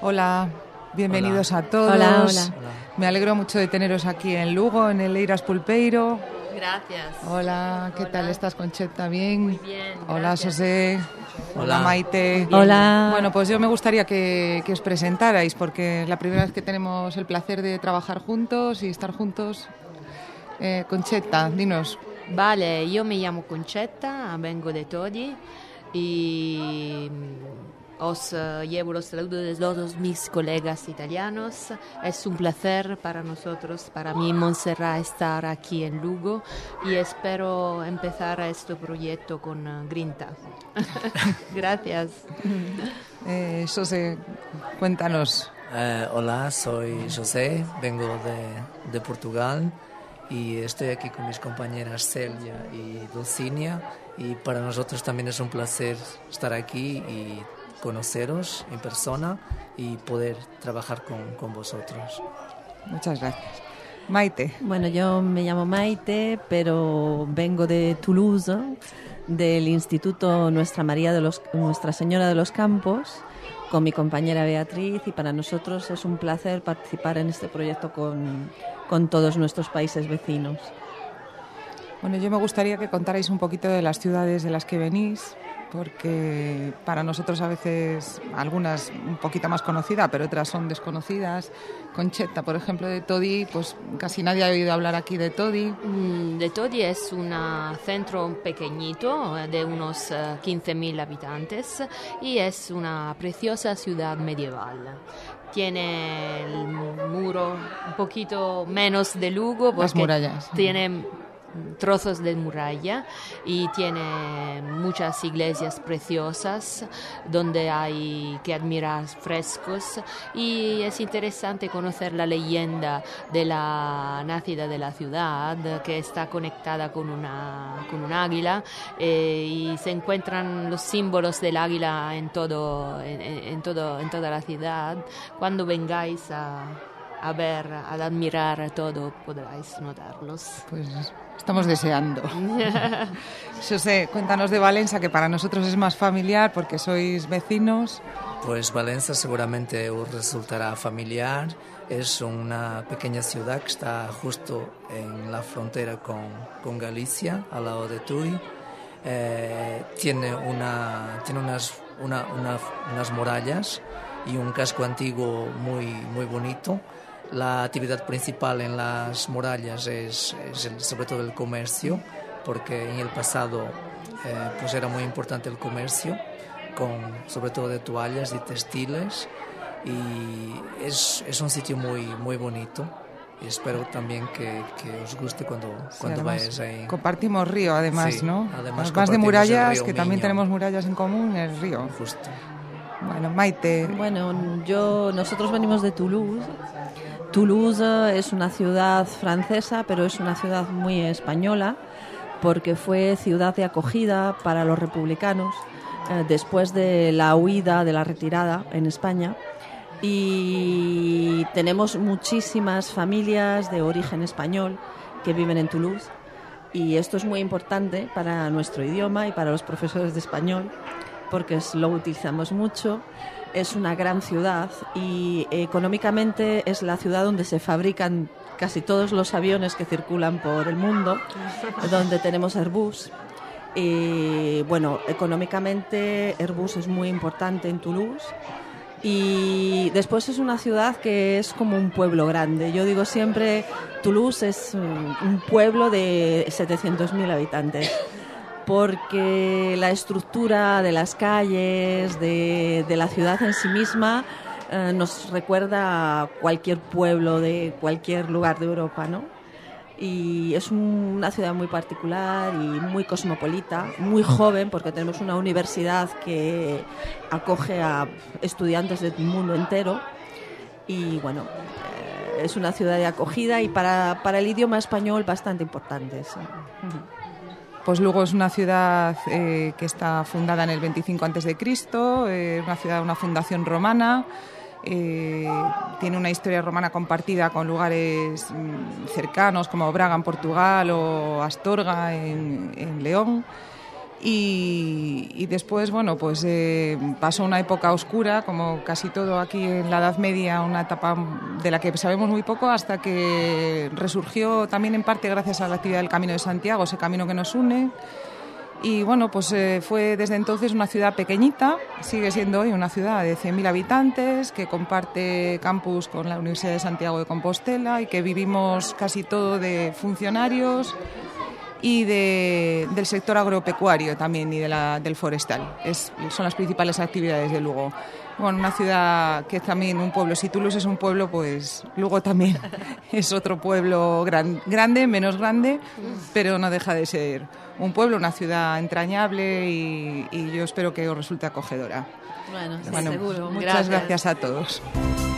Hola, bienvenidos a todos. Hola, hola. Me alegro mucho de teneros aquí en Lugo, en el Eiras Pulpeiro. Gracias. Hola, ¿qué tal estás, Concheta? ¿Bien? Muy bien, Hola, gracias. José. Hola, Maite. Hola. Bueno, pues yo me gustaría que os presentarais, porque es la primera vez que tenemos el placer de trabajar juntos y estar juntos. Concheta, dinos. Vale, yo me llamo Concetta, vengo de Todi y os llevo los saludos de todos mis colegas italianos. Es un placer para nosotros, para mí, Montserrat, estar aquí en Lugo y espero empezar este proyecto con grinta. Gracias. José, cuéntanos. Hola, soy José, vengo de Portugal y estoy aquí con mis compañeras Celia y Dulcinea, y para nosotros también es un placer estar aquí y conoceros en persona y poder trabajar con vosotros. Muchas gracias. Maite. Bueno, yo me llamo Maite, pero vengo de Toulouse, del Instituto Nuestra Señora de los Campos, con mi compañera Beatriz, y para nosotros es un placer participar en este proyecto con todos nuestros países vecinos. Bueno, yo me gustaría que contarais un poquito de las ciudades de las que venís, porque para nosotros a veces algunas un poquito más conocidas, pero otras son desconocidas. Concheta, por ejemplo, de Todi, pues casi nadie ha oído hablar aquí de Todi. De Todi es un centro pequeñito de unos 15.000 habitantes y es una preciosa ciudad medieval. Tiene el muro un poquito menos de Lugo, porque las murallas. Tiene trozos de muralla y tiene muchas iglesias preciosas donde hay que admirar frescos, y es interesante conocer la leyenda de la nacida de la ciudad, que está conectada con un águila, y se encuentran los símbolos del águila en toda la ciudad. Cuando vengáis a ver, a admirar todo, podráis notarlos. Pues estamos deseando. José, cuéntanos de Valencia, que para nosotros es más familiar porque sois vecinos. Pues Valencia seguramente os resultará familiar. Es una pequeña ciudad que está justo en la frontera con Galicia, al lado de Tui. Tiene unas murallas y un casco antiguo muy, muy bonito. La actividad principal en las murallas es sobre todo el comercio, porque en el pasado pues era muy importante el comercio, sobre todo de toallas y textiles, y es un sitio muy, muy bonito. Y espero también que os guste cuando vayáis ahí. Compartimos río, además, sí, ¿no? Además de murallas, que Miño. también tenemos murallas en común, el río. Justo. Bueno, Maite. Bueno, nosotros venimos de Toulouse. Toulouse es una ciudad francesa, pero es una ciudad muy española, porque fue ciudad de acogida para los republicanos después de la huida, de la retirada en España. Y tenemos muchísimas familias de origen español que viven en Toulouse, y esto es muy importante para nuestro idioma y para los profesores de español, porque lo utilizamos mucho. Es una gran ciudad y económicamente es la ciudad donde se fabrican casi todos los aviones que circulan por el mundo, donde tenemos Airbus. Y bueno, económicamente Airbus es muy importante en Toulouse. Y después es una ciudad que es como un pueblo grande. Yo digo siempre, Toulouse es un pueblo de 700.000 habitantes, porque la estructura de las calles, de la ciudad en sí misma, nos recuerda a cualquier pueblo de cualquier lugar de Europa, ¿no? Y es una ciudad muy particular y muy cosmopolita, muy joven, porque tenemos una universidad que acoge a estudiantes del mundo entero. Y bueno, es una ciudad de acogida y para el idioma español bastante importante, sí. Pues Lugo es una ciudad que está fundada en el 25 a.C., una fundación romana. Tiene una historia romana compartida con lugares cercanos como Braga en Portugal o Astorga en León. Y después, bueno, pues pasó una época oscura, como casi todo aquí en la Edad Media, una etapa de la que sabemos muy poco, hasta que resurgió también en parte gracias a la actividad del Camino de Santiago, ese camino que nos une. Y bueno, pues fue desde entonces una ciudad pequeñita, sigue siendo hoy una ciudad de 100.000 habitantes, que comparte campus con la Universidad de Santiago de Compostela y que vivimos casi todo de funcionarios y del sector agropecuario también y del forestal. Son las principales actividades de Lugo. Bueno, una ciudad que es también un pueblo. Si Toulouse es un pueblo, pues Lugo también es otro pueblo grande, menos grande, pero no deja de ser un pueblo, una ciudad entrañable y yo espero que os resulte acogedora. Bueno, seguro. Muchas gracias a todos.